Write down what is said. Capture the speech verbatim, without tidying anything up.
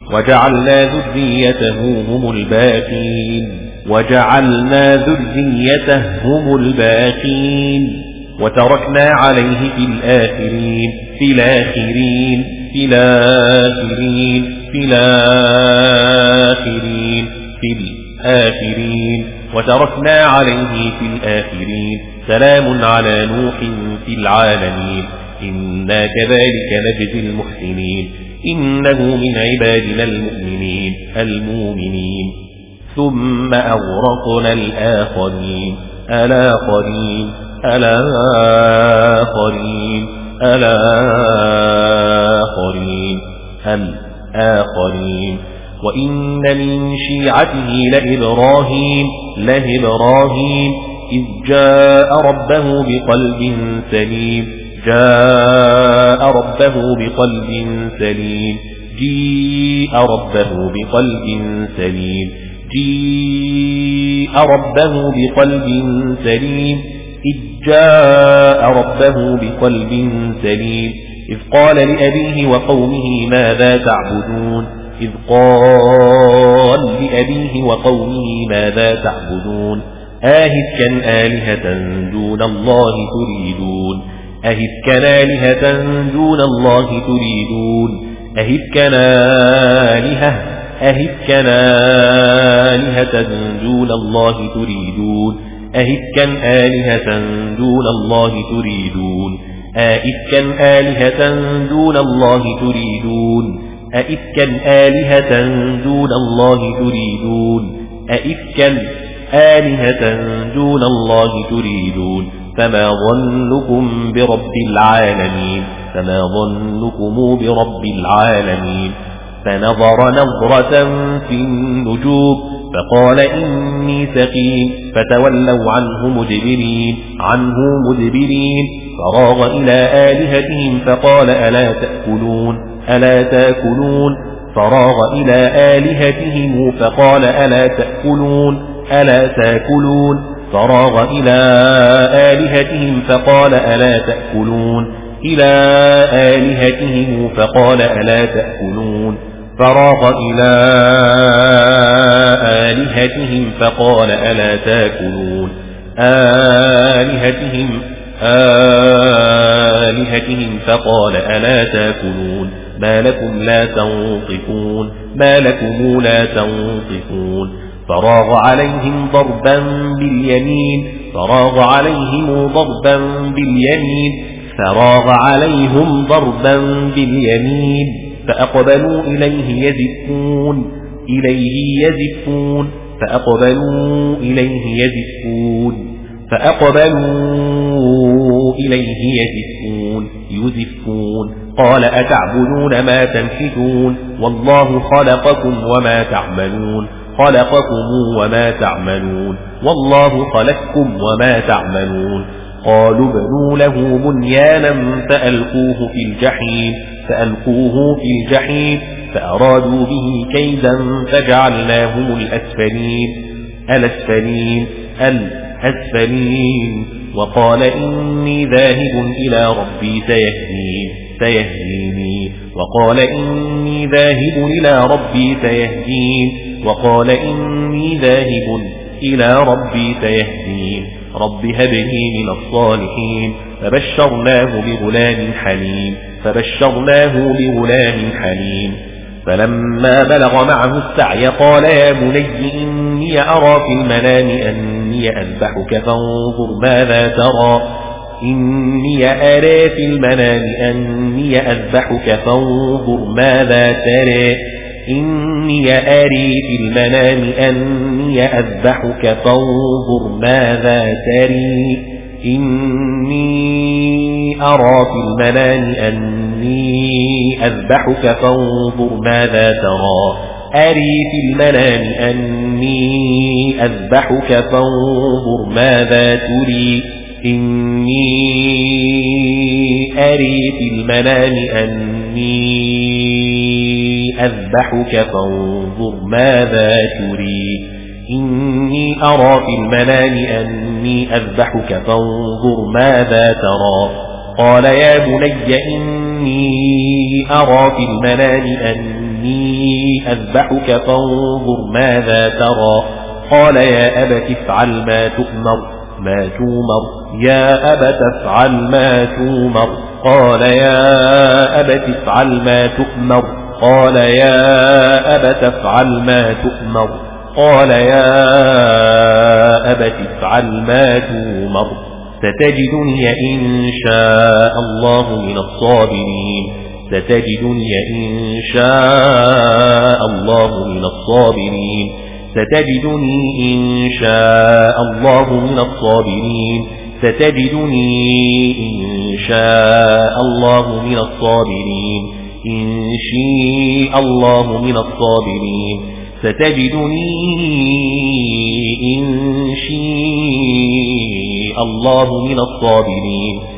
وجعلنا ذريته هم الباقين وجعلنا ذريته هم الباقين وتركنا عليه في الآخرين في الآخرين في الآخرين في الآخرين في الآخرين وتركنا عليه في الآخرين سلام على نوح في العالمين إنا كذلك نجزي المحسنين إنه من عبادنا المؤمنين المؤمنين ثم أغرقنا الآخرين الآخرين الآخرين الآخرين الآخرين وإن من شيعته لإبراهيم لإبراهيم إذ جاء ربه بقلب سليم جاء ربه بقلب سليم جيء ربه بقلب سليم جيء ربه بقلب سليم إذ جاء ربه بقلب سليم إذ قال لأبيه وقومه ماذا تعبدون إذ قال لأبيه وقومه ماذا تعبدون آهفكا آلهة دون الله تريدون أهفكا آلهة دون الله تريدون أهفكا آلهة أهفكا آلهة دون الله تريدون أهفكا آلهة دون الله تريدون أئفكا آلهة دون الله تريدون أئفكا آلهة دون الله تريدون أئفكا آلهة دون الله تريدون فما ظنكم برب العالمين فما ظنكم برب العالمين فنظر نظرة في النجوم فقال إني سقيم فتولوا عنه مدبرين عنه مدبرين فراغ إلى آلهتهم فقال ألا تأكلون ألا تأكلون فراغ إلى آلهتهم فقال ألا تأكلون ألا تأكلون فراغ إلى آلهتهم فقال ألا تأكلون إلى آلهتهم فقال ألا تأكلون فراغ إلى آلهتهم فقال ألا تأكلون آلهتهم آلهتهم فقال ألا تأكلون ما لكم لا تنطقون ما لكم لا تنطقون فراغ عليهم ضربا باليمين فراغ عليهم ضربا باليمين فراغ عليهم ضربا باليمين فأقبلوا إليه يزفون إليه يزفون فأقبلوا إليه يزفون فأقبلوا إليه يزفون يزفون قال أتعبدون ما تنحتون والله خلقكم وما تعملون خلقكم وما تعملون والله خلقكم وما تعملون قالوا بنوا له بنيانا فألقوه في الجحيم فألقوه في الجحيم فأرادوا به كيدا فجعلناهم الأسفلين الأسفلين الأسفلين وقال إني ذاهب إلى ربي سيهدين سيهديني وقال إني ذاهب إلى ربي سيهدين وقال إني ذاهب إلى ربي سيهدين رب هب لي من الصالحين فبشرناه بغلام حليم فبشرناه بغلام حليم فلما بلغ معه السعي قال يا بني إني أرى في المنام أني أذبحك فانظر ماذا ترى إني أرى في المنام أني أذبحك فانظر ماذا ترى إني أري في المنام أني أذبحك فانظر ماذا تري إني أرى في المنام أني أذبحك فانظر ماذا ترى أري في المنام أني أذبحك فانظر ماذا تري إني أري في المنام أني أذبحك فانظر ماذا تري إني أرى في المنام أني أذبحك فانظر ماذا ترى قال يا بني إني أرى في المنام أني أني أذبحك فانظر ماذا ترى قال يا أبت افعل ما تؤمر ما تومر يا أبت افعل ما تومر قال يا أبت افعل ما تؤمر قال يا أبت افعل ما تؤمر قال يا أبت افعل ما تومر ستجدني إن شاء الله من الصابرين ستجدني إن شاء الله من الصابرين ستجدني إن شاء الله من الصابرين ستجدني إن شاء الله من الصابرين إن شاء الله من الصابرين ستجدني إن شاء الله من الصابرين